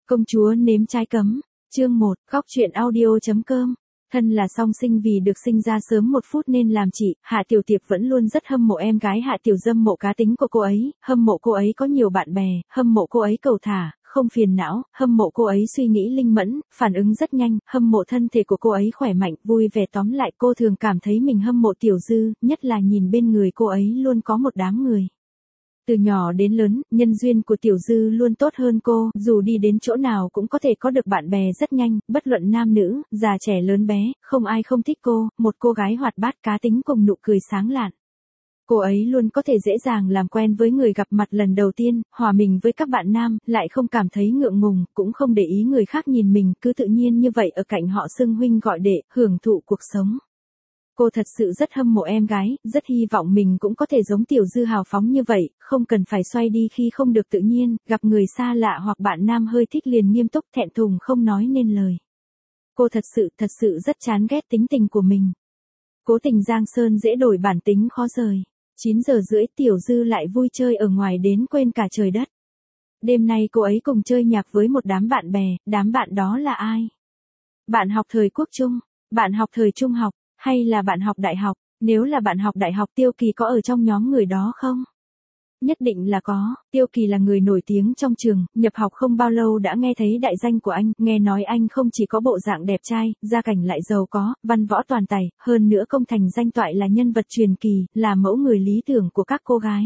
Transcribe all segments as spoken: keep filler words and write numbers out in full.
Công chúa nếm trái cấm, chương một, góc truyện audio.com. Thân là song sinh vì được sinh ra sớm một phút nên làm chị, Hạ Tiểu Tiệp vẫn luôn rất hâm mộ em gái Hạ Tiểu Dâm, mộ cá tính của cô ấy, hâm mộ cô ấy có nhiều bạn bè, hâm mộ cô ấy cầu thả, không phiền não, hâm mộ cô ấy suy nghĩ linh mẫn, phản ứng rất nhanh, hâm mộ thân thể của cô ấy khỏe mạnh, vui vẻ. Tóm lại cô thường cảm thấy mình hâm mộ Tiểu Dư, nhất là nhìn bên người cô ấy luôn có một đám người. Từ nhỏ đến lớn, nhân duyên của Tiểu Dư luôn tốt hơn cô, dù đi đến chỗ nào cũng có thể có được bạn bè rất nhanh, bất luận nam nữ, già trẻ lớn bé, không ai không thích cô, một cô gái hoạt bát cá tính cùng nụ cười sáng lạn. Cô ấy luôn có thể dễ dàng làm quen với người gặp mặt lần đầu tiên, hòa mình với các bạn nam, lại không cảm thấy ngượng ngùng, cũng không để ý người khác nhìn mình, cứ tự nhiên như vậy ở cạnh họ xưng huynh gọi đệ, hưởng thụ cuộc sống. Cô thật sự rất hâm mộ em gái, rất hy vọng mình cũng có thể giống Tiểu Dư hào phóng như vậy, không cần phải xoay đi khi không được tự nhiên, gặp người xa lạ hoặc bạn nam hơi thích liền nghiêm túc thẹn thùng không nói nên lời. Cô thật sự, thật sự rất chán ghét tính tình của mình. Cố tình Giang Sơn dễ đổi bản tính khó rời. chín giờ rưỡi Tiểu Dư lại vui chơi ở ngoài đến quên cả trời đất. Đêm nay cô ấy cùng chơi nhạc với một đám bạn bè, đám bạn đó là ai? Bạn học thời quốc trung, bạn học thời trung học, hay là bạn học đại học? Nếu là bạn học đại học, Tiêu Kỳ có ở trong nhóm người đó không? Nhất định là có, Tiêu Kỳ là người nổi tiếng trong trường, nhập học không bao lâu đã nghe thấy đại danh của anh, nghe nói anh không chỉ có bộ dạng đẹp trai, gia cảnh lại giàu có, văn võ toàn tài, hơn nữa công thành danh toại là nhân vật truyền kỳ, là mẫu người lý tưởng của các cô gái.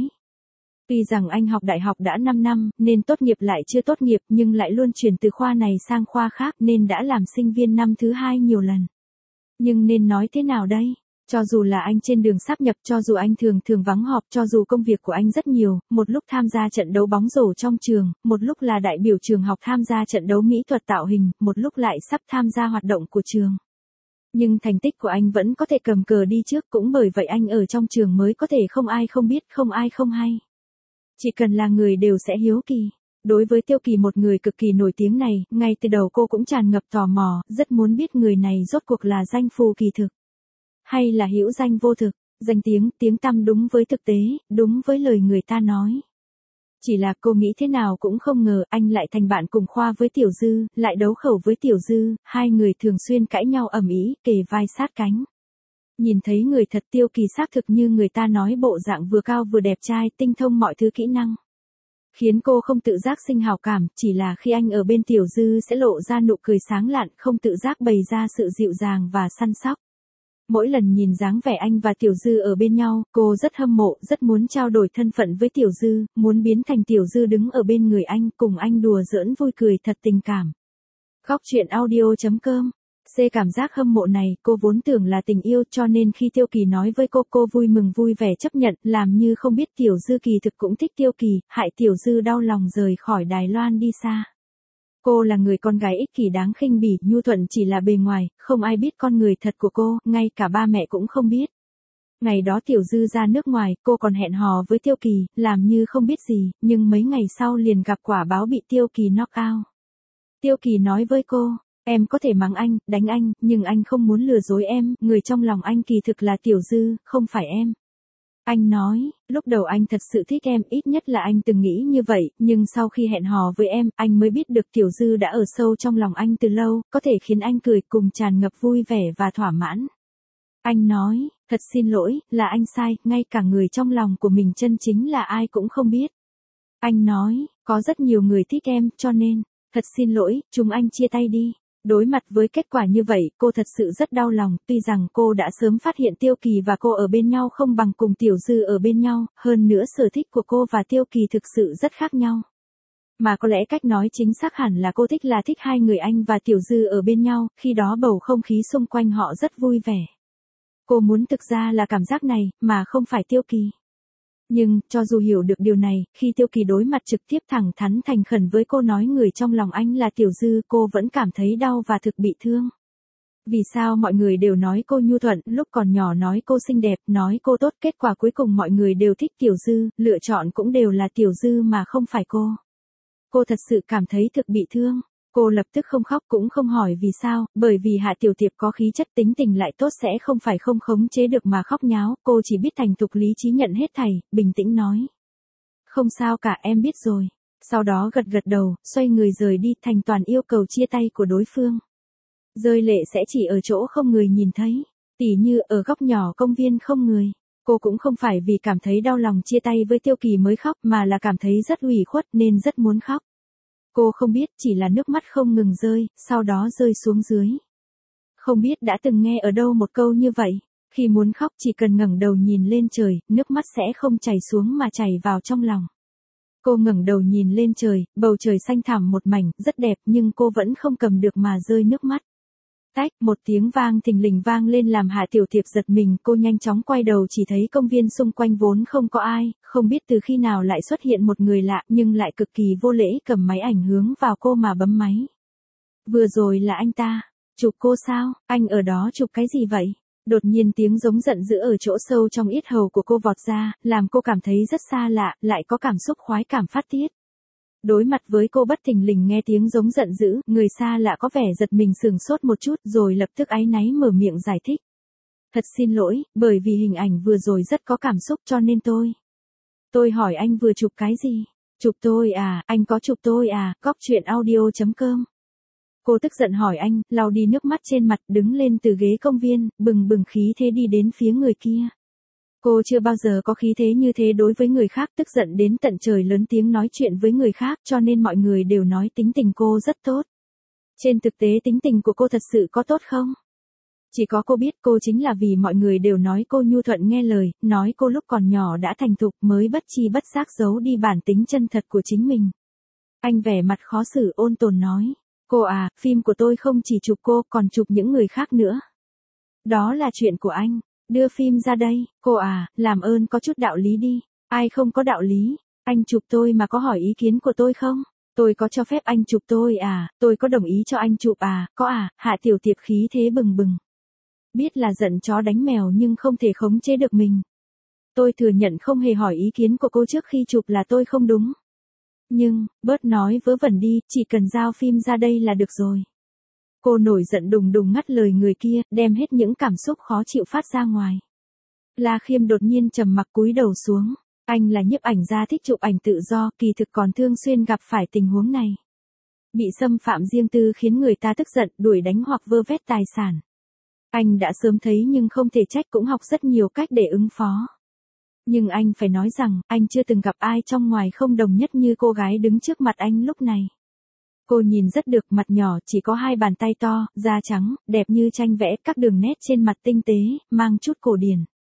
Tuy rằng anh học đại học đã năm năm, nên tốt nghiệp lại chưa tốt nghiệp, nhưng lại luôn chuyển từ khoa này sang khoa khác nên đã làm sinh viên năm thứ hai nhiều lần. Nhưng nên nói thế nào đây? Cho dù là anh trên đường sáp nhập, cho dù anh thường thường vắng họp, cho dù công việc của anh rất nhiều, một lúc tham gia trận đấu bóng rổ trong trường, một lúc là đại biểu trường học tham gia trận đấu mỹ thuật tạo hình, một lúc lại sắp tham gia hoạt động của trường. Nhưng thành tích của anh vẫn có thể cầm cờ đi trước, cũng bởi vậy anh ở trong trường mới có thể không ai không biết, không ai không hay. Chỉ cần là người đều sẽ hiếu kỳ. Đối với Tiêu Kỳ, một người cực kỳ nổi tiếng này, ngay từ đầu cô cũng tràn ngập tò mò, rất muốn biết người này rốt cuộc là danh phù kỳ thực, hay là hữu danh vô thực, danh tiếng, tiếng tăm đúng với thực tế, đúng với lời người ta nói. Chỉ là cô nghĩ thế nào cũng không ngờ anh lại thành bạn cùng khoa với Tiểu Dư, lại đấu khẩu với Tiểu Dư, hai người thường xuyên cãi nhau ầm ĩ, kề vai sát cánh. Nhìn thấy người thật, Tiêu Kỳ xác thực như người ta nói, bộ dạng vừa cao vừa đẹp trai, tinh thông mọi thứ kỹ năng. Khiến cô không tự giác sinh hảo cảm, chỉ là khi anh ở bên Tiểu Dư sẽ lộ ra nụ cười sáng lạn, không tự giác bày ra sự dịu dàng và săn sóc. Mỗi lần nhìn dáng vẻ anh và Tiểu Dư ở bên nhau, cô rất hâm mộ, rất muốn trao đổi thân phận với Tiểu Dư, muốn biến thành Tiểu Dư đứng ở bên người anh, cùng anh đùa giỡn vui cười thật tình cảm. Góc truyện audio.com. C cảm giác hâm mộ này, cô vốn tưởng là tình yêu, cho nên khi Tiêu Kỳ nói với cô, cô vui mừng vui vẻ chấp nhận, làm như không biết Tiểu Dư kỳ thực cũng thích Tiêu Kỳ, hại Tiểu Dư đau lòng rời khỏi Đài Loan đi xa. Cô là người con gái ích kỷ đáng khinh bỉ, nhu thuận chỉ là bề ngoài, không ai biết con người thật của cô, ngay cả ba mẹ cũng không biết. Ngày đó Tiểu Dư ra nước ngoài, cô còn hẹn hò với Tiêu Kỳ, làm như không biết gì, nhưng mấy ngày sau liền gặp quả báo bị Tiêu Kỳ knock out. Tiêu Kỳ nói với cô, em có thể mắng anh, đánh anh, nhưng anh không muốn lừa dối em, người trong lòng anh kỳ thực là Tiểu Dư, không phải em. Anh nói, lúc đầu anh thật sự thích em, ít nhất là anh từng nghĩ như vậy, nhưng sau khi hẹn hò với em, anh mới biết được Tiểu Dư đã ở sâu trong lòng anh từ lâu, có thể khiến anh cười cùng tràn ngập vui vẻ và thỏa mãn. Anh nói, thật xin lỗi, là anh sai, ngay cả người trong lòng của mình chân chính là ai cũng không biết. Anh nói, có rất nhiều người thích em, cho nên, thật xin lỗi, chúng anh chia tay đi. Đối mặt với kết quả như vậy, cô thật sự rất đau lòng, tuy rằng cô đã sớm phát hiện Tiêu Kỳ và cô ở bên nhau không bằng cùng Tiểu Dư ở bên nhau, hơn nữa sở thích của cô và Tiêu Kỳ thực sự rất khác nhau. Mà có lẽ cách nói chính xác hẳn là cô thích là thích hai người anh và Tiểu Dư ở bên nhau, khi đó bầu không khí xung quanh họ rất vui vẻ. Cô muốn thực ra là cảm giác này, mà không phải Tiêu Kỳ. Nhưng, cho dù hiểu được điều này, khi Tiêu Kỳ đối mặt trực tiếp thẳng thắn thành khẩn với cô nói người trong lòng anh là Tiểu Dư, cô vẫn cảm thấy đau và thực bị thương. Vì sao mọi người đều nói cô nhu thuận, lúc còn nhỏ nói cô xinh đẹp, nói cô tốt, kết quả cuối cùng mọi người đều thích Tiểu Dư, lựa chọn cũng đều là Tiểu Dư mà không phải cô. Cô thật sự cảm thấy thực bị thương. Cô lập tức không khóc cũng không hỏi vì sao, bởi vì Hạ Tiểu Tiệp có khí chất tính tình lại tốt sẽ không phải không khống chế được mà khóc nháo, cô chỉ biết thành thục lý trí nhận hết thảy, bình tĩnh nói. Không sao cả, em biết rồi. Sau đó gật gật đầu, xoay người rời đi, thành toàn yêu cầu chia tay của đối phương. Rơi lệ sẽ chỉ ở chỗ không người nhìn thấy, tỉ như ở góc nhỏ công viên không người. Cô cũng không phải vì cảm thấy đau lòng chia tay với Tiêu Kỳ mới khóc mà là cảm thấy rất ủy khuất nên rất muốn khóc. Cô không biết, chỉ là nước mắt không ngừng rơi, sau đó rơi xuống dưới. Không biết đã từng nghe ở đâu một câu như vậy, khi muốn khóc chỉ cần ngẩng đầu nhìn lên trời, nước mắt sẽ không chảy xuống mà chảy vào trong lòng. Cô ngẩng đầu nhìn lên trời, bầu trời xanh thẳm một mảnh, rất đẹp nhưng cô vẫn không cầm được mà rơi nước mắt. Tách, một tiếng vang thình lình vang lên làm Hạ Tiểu Tiệp giật mình, cô nhanh chóng quay đầu chỉ thấy công viên xung quanh vốn không có ai, không biết từ khi nào lại xuất hiện một người lạ nhưng lại cực kỳ vô lễ cầm máy ảnh hướng vào cô mà bấm máy. Vừa rồi là anh ta, chụp cô sao, anh ở đó chụp cái gì vậy? Đột nhiên tiếng giống giận dữ ở chỗ sâu trong yết hầu của cô vọt ra, làm cô cảm thấy rất xa lạ, lại có cảm xúc khoái cảm phát tiết. Đối mặt với cô bất thình lình nghe tiếng giống giận dữ, người xa lạ có vẻ giật mình sửng sốt một chút rồi lập tức áy náy mở miệng giải thích. Thật xin lỗi, bởi vì hình ảnh vừa rồi rất có cảm xúc cho nên tôi. Tôi hỏi anh vừa chụp cái gì? Chụp tôi à, anh có chụp tôi à, cóc truyện audio chấm com. Cô tức giận hỏi anh, lau đi nước mắt trên mặt, đứng lên từ ghế công viên, bừng bừng khí thế đi đến phía người kia. Cô chưa bao giờ có khí thế như thế đối với người khác, tức giận đến tận trời lớn tiếng nói chuyện với người khác cho nên mọi người đều nói tính tình cô rất tốt. Trên thực tế tính tình của cô thật sự có tốt không? Chỉ có cô biết cô chính là vì mọi người đều nói cô nhu thuận nghe lời, nói cô lúc còn nhỏ đã thành thục mới bất chi bất giác giấu đi bản tính chân thật của chính mình. Anh vẻ mặt khó xử ôn tồn nói. Cô à, phim của tôi không chỉ chụp cô còn chụp những người khác nữa. Đó là chuyện của anh. Đưa phim ra đây, cô à, làm ơn có chút đạo lý đi, ai không có đạo lý, anh chụp tôi mà có hỏi ý kiến của tôi không? Tôi có cho phép anh chụp tôi à, tôi có đồng ý cho anh chụp à, có à, Hạ Tiểu Tiệp khí thế bừng bừng. Biết là giận chó đánh mèo nhưng không thể khống chế được mình. Tôi thừa nhận không hề hỏi ý kiến của cô trước khi chụp là tôi không đúng. Nhưng, bớt nói vớ vẩn đi, chỉ cần giao phim ra đây là được rồi. Cô nổi giận đùng đùng ngắt lời người kia, đem hết những cảm xúc khó chịu phát ra ngoài. La Khiêm đột nhiên trầm mặc cúi đầu xuống. Anh là nhiếp ảnh gia thích chụp ảnh tự do, kỳ thực còn thường xuyên gặp phải tình huống này. Bị xâm phạm riêng tư khiến người ta tức giận, đuổi đánh hoặc vơ vét tài sản. Anh đã sớm thấy nhưng không thể trách, cũng học rất nhiều cách để ứng phó. Nhưng anh phải nói rằng, anh chưa từng gặp ai trong ngoài không đồng nhất như cô gái đứng trước mặt anh lúc này. Cô nhìn rất được, mặt nhỏ, chỉ có hai bàn tay to, da trắng, đẹp như tranh vẽ, các đường nét trên mặt tinh tế, mang chút cổ điển.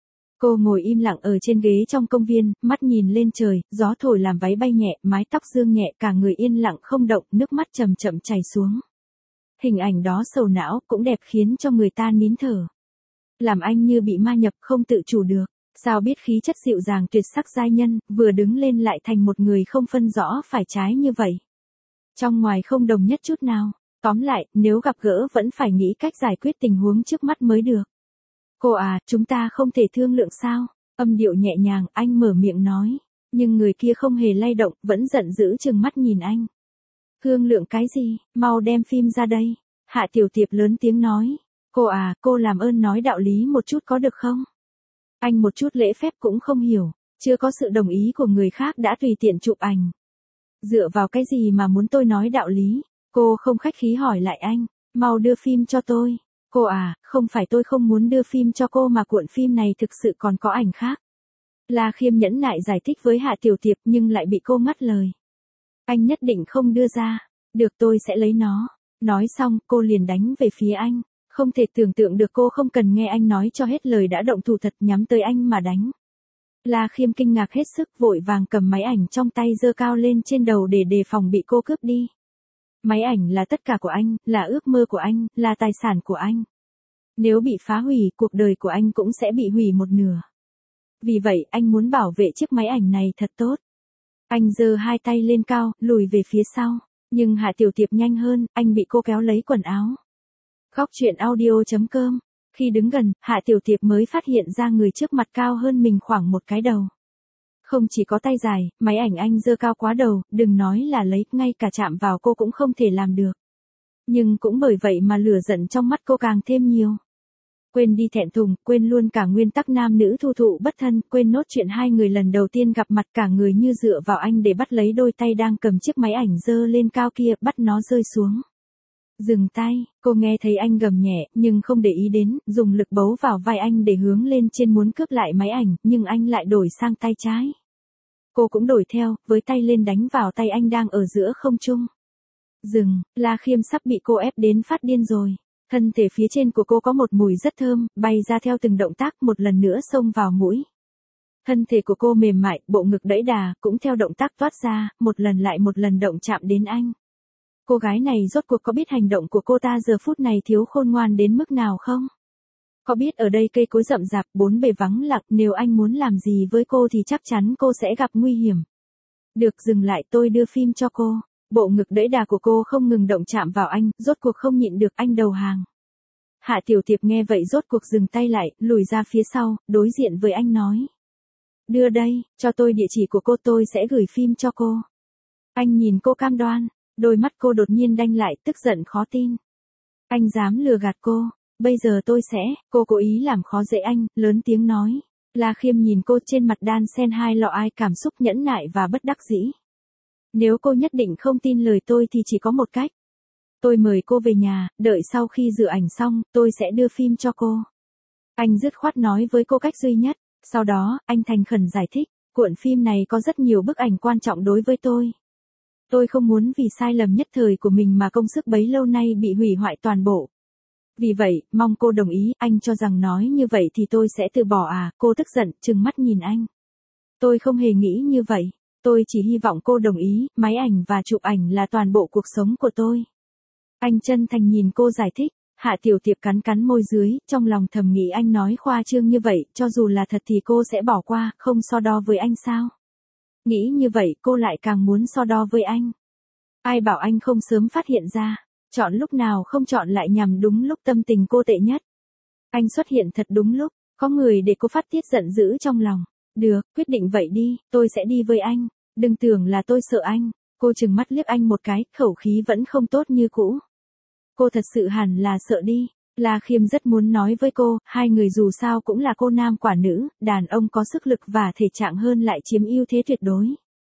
Cô ngồi im lặng ở trên ghế trong công viên, mắt nhìn lên trời, gió thổi làm váy bay nhẹ, mái tóc dương nhẹ, cả người yên lặng không động, nước mắt chậm chậm chảy xuống. Hình ảnh đó sầu não, cũng đẹp khiến cho người ta nín thở. Làm anh như bị ma nhập không tự chủ được. Sao biết khí chất dịu dàng tuyệt sắc giai nhân, vừa đứng lên lại thành một người không phân rõ phải trái như vậy. Trong ngoài không đồng nhất chút nào. Tóm lại, nếu gặp gỡ vẫn phải nghĩ cách giải quyết tình huống trước mắt mới được. Cô à, chúng ta không thể thương lượng sao? Âm điệu nhẹ nhàng, anh mở miệng nói. Nhưng người kia không hề lay động, vẫn giận dữ trừng mắt nhìn anh. Thương lượng cái gì, mau đem phim ra đây. Hạ Tiểu Tiệp lớn tiếng nói. Cô à, cô làm ơn nói đạo lý một chút có được không? Anh một chút lễ phép cũng không hiểu, chưa có sự đồng ý của người khác đã tùy tiện chụp ảnh. Dựa vào cái gì mà muốn tôi nói đạo lý? Cô không khách khí hỏi lại anh, mau đưa phim cho tôi. Cô à, không phải tôi không muốn đưa phim cho cô mà cuộn phim này thực sự còn có ảnh khác. La Khiêm nhẫn nại giải thích với Hạ Tiểu Tiệp nhưng lại bị cô ngắt lời. Anh nhất định không đưa ra, được tôi sẽ lấy nó. Nói xong, cô liền đánh về phía anh. Không thể tưởng tượng được cô không cần nghe anh nói cho hết lời đã động thủ thật, nhắm tới anh mà đánh. La Khiêm kinh ngạc hết sức, vội vàng cầm máy ảnh trong tay giơ cao lên trên đầu để đề phòng bị cô cướp đi. Máy ảnh là tất cả của anh, là ước mơ của anh, là tài sản của anh. Nếu bị phá hủy, cuộc đời của anh cũng sẽ bị hủy một nửa. Vì vậy, anh muốn bảo vệ chiếc máy ảnh này thật tốt. Anh giơ hai tay lên cao, lùi về phía sau. Nhưng Hạ Tiểu Tiệp nhanh hơn, anh bị cô kéo lấy quần áo. Khóc truyện audio chấm com. Khi đứng gần, Hạ Tiểu Tiệp mới phát hiện ra người trước mặt cao hơn mình khoảng một cái đầu. Không chỉ có tay dài, máy ảnh anh giơ cao quá đầu, đừng nói là lấy, ngay cả chạm vào cô cũng không thể làm được. Nhưng cũng bởi vậy mà lửa giận trong mắt cô càng thêm nhiều. Quên đi thẹn thùng, quên luôn cả nguyên tắc nam nữ thu thụ bất thân, quên nốt chuyện hai người lần đầu tiên gặp mặt, cả người như dựa vào anh để bắt lấy đôi tay đang cầm chiếc máy ảnh dơ lên cao kia, bắt nó rơi xuống. Dừng tay, cô nghe thấy anh gầm nhẹ, nhưng không để ý đến, dùng lực bấu vào vai anh để hướng lên trên muốn cướp lại máy ảnh, nhưng anh lại đổi sang tay trái. Cô cũng đổi theo, với tay lên đánh vào tay anh đang ở giữa không trung. Dừng, La Khiêm sắp bị cô ép đến phát điên rồi. Thân thể phía trên của cô có một mùi rất thơm, bay ra theo từng động tác, một lần nữa xông vào mũi. Thân thể của cô mềm mại, bộ ngực đẫy đà, cũng theo động tác toát ra, một lần lại một lần động chạm đến anh. Cô gái này rốt cuộc có biết hành động của cô ta giờ phút này thiếu khôn ngoan đến mức nào không? Có biết ở đây cây cối rậm rạp, bốn bề vắng lặng, nếu anh muốn làm gì với cô thì chắc chắn cô sẽ gặp nguy hiểm. Được, dừng lại, tôi đưa phim cho cô. Bộ ngực đẫy đà của cô không ngừng động chạm vào anh, rốt cuộc không nhịn được, anh đầu hàng. Hạ Tiểu Tiệp nghe vậy rốt cuộc dừng tay lại, lùi ra phía sau, đối diện với anh nói. Đưa đây, cho tôi địa chỉ của cô, tôi sẽ gửi phim cho cô. Anh nhìn cô cam đoan, đôi mắt cô đột nhiên đanh lại, tức giận khó tin. Anh dám lừa gạt cô, bây giờ tôi sẽ, cô cố ý làm khó dễ anh, lớn tiếng nói. La Khiêm nhìn cô, trên mặt đan xen hai lọ ai cảm xúc nhẫn nại và bất đắc dĩ. Nếu cô nhất định không tin lời tôi thì chỉ có một cách. Tôi mời cô về nhà, đợi sau khi rửa ảnh xong, tôi sẽ đưa phim cho cô. Anh dứt khoát nói với cô cách duy nhất, sau đó, anh thành khẩn giải thích, cuộn phim này có rất nhiều bức ảnh quan trọng đối với tôi. Tôi không muốn vì sai lầm nhất thời của mình mà công sức bấy lâu nay bị hủy hoại toàn bộ. Vì vậy, mong cô đồng ý, anh cho rằng nói như vậy thì tôi sẽ từ bỏ à, cô tức giận, trừng mắt nhìn anh. Tôi không hề nghĩ như vậy. Tôi chỉ hy vọng cô đồng ý, máy ảnh và chụp ảnh là toàn bộ cuộc sống của tôi. Anh chân thành nhìn cô giải thích, Hạ Tiểu Tiệp cắn cắn môi dưới, trong lòng thầm nghĩ anh nói khoa trương như vậy, cho dù là thật thì cô sẽ bỏ qua, không so đo với anh sao? Nghĩ như vậy, cô lại càng muốn so đo với anh. Ai bảo anh không sớm phát hiện ra, chọn lúc nào không chọn lại nhằm đúng lúc tâm tình cô tệ nhất. Anh xuất hiện thật đúng lúc, có người để cô phát tiết giận dữ trong lòng. Được, quyết định vậy đi, tôi sẽ đi với anh. Đừng tưởng là tôi sợ anh. Cô trừng mắt liếc anh một cái, khẩu khí vẫn không tốt như cũ. Cô thật sự hẳn là sợ đi. La Khiêm rất muốn nói với cô, hai người dù sao cũng là cô nam quả nữ, đàn ông có sức lực và thể trạng hơn lại chiếm ưu thế tuyệt đối.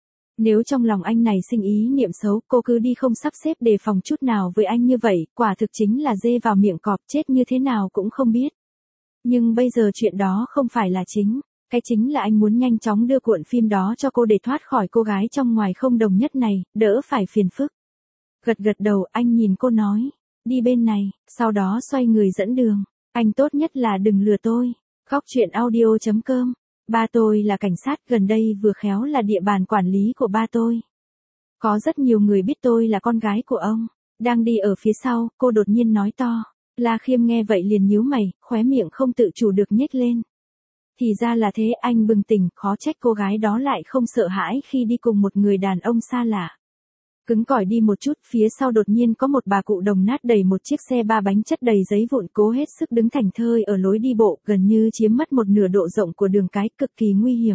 Nếu trong lòng anh này sinh ý niệm xấu, cô cứ đi không sắp xếp đề phòng chút nào với anh như vậy, quả thực chính là dê vào miệng cọp, chết như thế nào cũng không biết. Nhưng bây giờ chuyện đó không phải là chính. Cái chính là anh muốn nhanh chóng đưa cuộn phim đó cho cô để thoát khỏi cô gái trong ngoài không đồng nhất này, đỡ phải phiền phức. Gật gật đầu, anh nhìn cô nói, đi bên này, sau đó xoay người dẫn đường. Anh tốt nhất là đừng lừa tôi. Khóc chuyện audio chấm com. Ba tôi là cảnh sát, gần đây vừa khéo là địa bàn quản lý của ba tôi. Có rất nhiều người biết tôi là con gái của ông. Đang đi ở phía sau, cô đột nhiên nói to. La Khiêm nghe vậy liền nhíu mày, khóe miệng không tự chủ được nhếch lên. Thì ra là thế, anh bừng tỉnh, khó trách cô gái đó lại không sợ hãi khi đi cùng một người đàn ông xa lạ. Cứng cỏi đi một chút, phía sau đột nhiên có một bà cụ đồng nát đẩy một chiếc xe ba bánh chất đầy giấy vụn, cố hết sức đứng thảnh thơi ở lối đi bộ, gần như chiếm mất một nửa độ rộng của đường cái, cực kỳ nguy hiểm.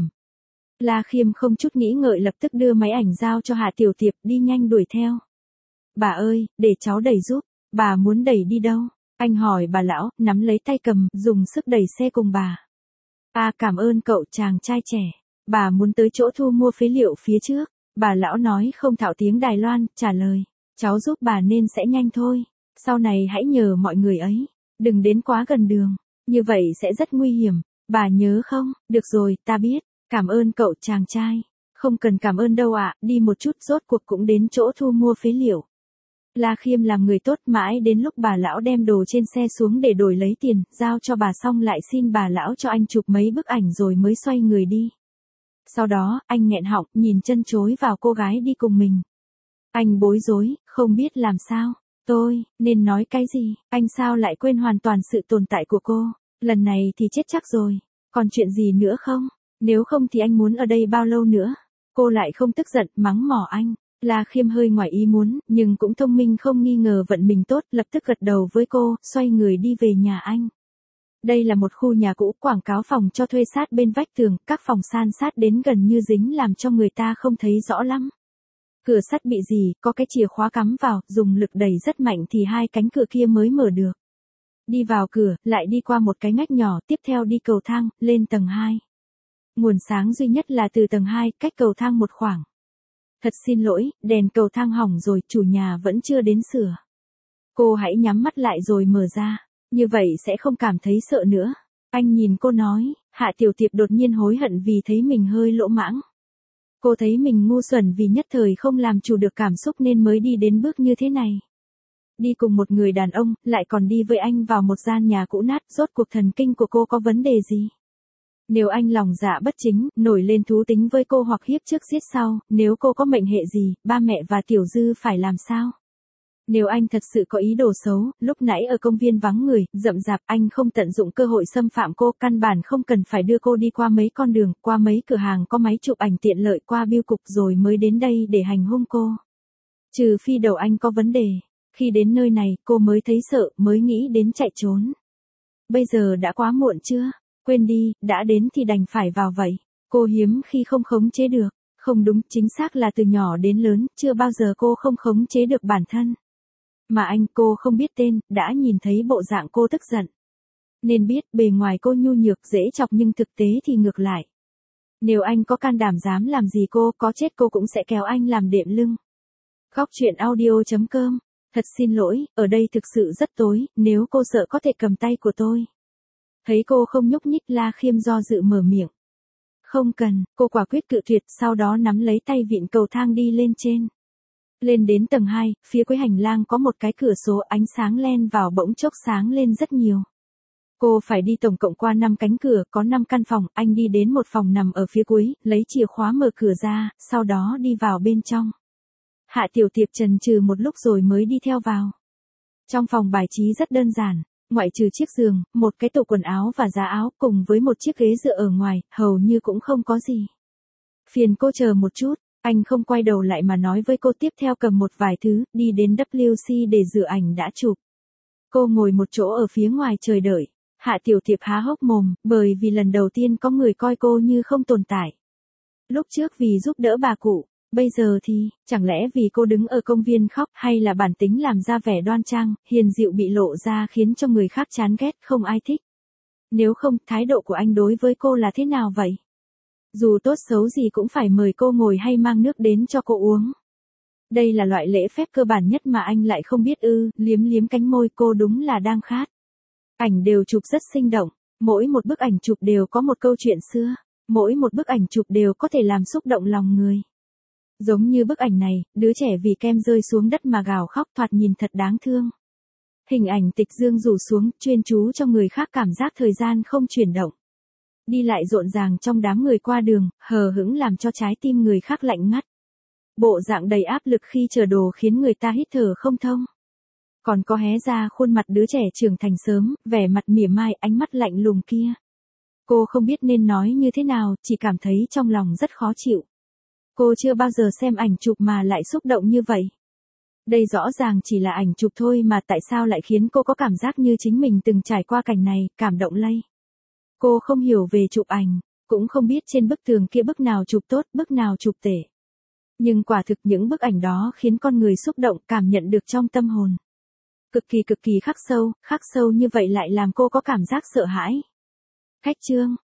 La Khiêm không chút nghĩ ngợi lập tức đưa máy ảnh giao cho Hạ Tiểu Tiệp, đi nhanh đuổi theo. Bà ơi, để cháu đẩy giúp. Bà muốn đẩy đi đâu? Anh hỏi bà lão, nắm lấy tay cầm, dùng sức đẩy xe cùng bà. À, cảm ơn cậu chàng trai trẻ. Bà muốn tới chỗ thu mua phế liệu phía trước. Bà lão nói không thạo tiếng Đài Loan, trả lời. Cháu giúp bà nên sẽ nhanh thôi. Sau này hãy nhờ mọi người ấy. Đừng đến quá gần đường. Như vậy sẽ rất nguy hiểm. Bà nhớ không? Được rồi, ta biết. Cảm ơn cậu chàng trai. Không cần cảm ơn đâu ạ, đi một chút rốt cuộc cũng đến chỗ thu mua phế liệu. La Khiêm làm người tốt, mãi đến lúc bà lão đem đồ trên xe xuống để đổi lấy tiền, giao cho bà xong lại xin bà lão cho anh chụp mấy bức ảnh rồi mới xoay người đi. Sau đó, anh nghẹn họng, nhìn chân chối vào cô gái đi cùng mình. Anh bối rối, không biết làm sao. Tôi, nên nói cái gì, anh sao lại quên hoàn toàn sự tồn tại của cô. Lần này thì chết chắc rồi. Còn chuyện gì nữa không? Nếu không thì anh muốn ở đây bao lâu nữa? Cô lại không tức giận, mắng mỏ anh. La Khiêm hơi ngoài ý muốn, nhưng cũng thông minh không nghi ngờ vận mình tốt, lập tức gật đầu với cô, xoay người đi về nhà anh. Đây là một khu nhà cũ, quảng cáo phòng cho thuê sát bên vách tường, các phòng san sát đến gần như dính làm cho người ta không thấy rõ lắm. Cửa sắt bị gì, có cái chìa khóa cắm vào, dùng lực đẩy rất mạnh thì hai cánh cửa kia mới mở được. Đi vào cửa, lại đi qua một cái ngách nhỏ, tiếp theo đi cầu thang, lên tầng hai. Nguồn sáng duy nhất là từ tầng hai, cách cầu thang một khoảng. Thật xin lỗi, đèn cầu thang hỏng rồi, chủ nhà vẫn chưa đến sửa. Cô hãy nhắm mắt lại rồi mở ra, như vậy sẽ không cảm thấy sợ nữa. Anh nhìn cô nói, Hạ Tiểu Tiệp đột nhiên hối hận vì thấy mình hơi lỗ mãng. Cô thấy mình ngu xuẩn vì nhất thời không làm chủ được cảm xúc nên mới đi đến bước như thế này. Đi cùng một người đàn ông, lại còn đi với anh vào một gian nhà cũ nát, rốt cuộc thần kinh của cô có vấn đề gì? Nếu anh lòng dạ bất chính, nổi lên thú tính với cô hoặc hiếp trước giết sau, nếu cô có mệnh hệ gì, ba mẹ và Tiểu Dư phải làm sao? Nếu anh thật sự có ý đồ xấu, lúc nãy ở công viên vắng người, rậm rạp, anh không tận dụng cơ hội xâm phạm cô, căn bản không cần phải đưa cô đi qua mấy con đường, qua mấy cửa hàng có máy chụp ảnh tiện lợi, qua bưu cục rồi mới đến đây để hành hung cô. Trừ phi đầu anh có vấn đề. Khi đến nơi này, cô mới thấy sợ, mới nghĩ đến chạy trốn. Bây giờ đã quá muộn chưa? Quên đi, đã đến thì đành phải vào vậy. Cô hiếm khi không khống chế được. Không đúng, chính xác là từ nhỏ đến lớn, chưa bao giờ cô không khống chế được bản thân. Mà anh, cô không biết tên, đã nhìn thấy bộ dạng cô tức giận. Nên biết, bề ngoài cô nhu nhược dễ chọc nhưng thực tế thì ngược lại. Nếu anh có can đảm dám làm gì cô, có chết cô cũng sẽ kéo anh làm đệm lưng. Góc chuyện audio chấm com. Thật xin lỗi, ở đây thực sự rất tối, nếu cô sợ có thể cầm tay của tôi. Thấy cô không nhúc nhích, La Khiêm do dự mở miệng. Không cần, cô quả quyết cự tuyệt, sau đó nắm lấy tay vịn cầu thang đi lên trên. Lên đến tầng hai, phía cuối hành lang có một cái cửa sổ, ánh sáng len vào bỗng chốc sáng lên rất nhiều. Cô phải đi tổng cộng qua năm cánh cửa, có năm căn phòng, anh đi đến một phòng nằm ở phía cuối, lấy chìa khóa mở cửa ra, sau đó đi vào bên trong. Hạ Tiểu Tiệp chần chừ một lúc rồi mới đi theo vào. Trong phòng bài trí rất đơn giản, ngoại trừ chiếc giường, một cái tủ quần áo và giá áo cùng với một chiếc ghế dựa ở ngoài, hầu như cũng không có gì. Phiền cô chờ một chút, anh không quay đầu lại mà nói với cô, tiếp theo cầm một vài thứ, đi đến W C để rửa ảnh đã chụp. Cô ngồi một chỗ ở phía ngoài chờ đợi. Hạ Tiểu Tiệp há hốc mồm, bởi vì lần đầu tiên có người coi cô như không tồn tại. Lúc trước vì giúp đỡ bà cụ. Bây giờ thì, chẳng lẽ vì cô đứng ở công viên khóc hay là bản tính làm ra vẻ đoan trang, hiền dịu bị lộ ra khiến cho người khác chán ghét, không ai thích. Nếu không, thái độ của anh đối với cô là thế nào vậy? Dù tốt xấu gì cũng phải mời cô ngồi hay mang nước đến cho cô uống. Đây là loại lễ phép cơ bản nhất mà anh lại không biết ư, liếm liếm cánh môi, cô đúng là đang khát. Ảnh đều chụp rất sinh động, mỗi một bức ảnh chụp đều có một câu chuyện xưa, mỗi một bức ảnh chụp đều có thể làm xúc động lòng người. Giống như bức ảnh này, đứa trẻ vì kem rơi xuống đất mà gào khóc, thoạt nhìn thật đáng thương. Hình ảnh Tịch Dương rủ xuống, chuyên chú cho người khác cảm giác thời gian không chuyển động. Đi lại rộn ràng trong đám người qua đường, hờ hững làm cho trái tim người khác lạnh ngắt. Bộ dạng đầy áp lực khi chờ đồ khiến người ta hít thở không thông. Còn có hé ra khuôn mặt đứa trẻ trưởng thành sớm, vẻ mặt mỉa mai, ánh mắt lạnh lùng kia. Cô không biết nên nói như thế nào, chỉ cảm thấy trong lòng rất khó chịu. Cô chưa bao giờ xem ảnh chụp mà lại xúc động như vậy. Đây rõ ràng chỉ là ảnh chụp thôi mà tại sao lại khiến cô có cảm giác như chính mình từng trải qua cảnh này, cảm động lây. Cô không hiểu về chụp ảnh, cũng không biết trên bức tường kia bức nào chụp tốt, bức nào chụp tệ. Nhưng quả thực những bức ảnh đó khiến con người xúc động, cảm nhận được trong tâm hồn. Cực kỳ cực kỳ khắc sâu, khắc sâu như vậy lại làm cô có cảm giác sợ hãi. Khách trương.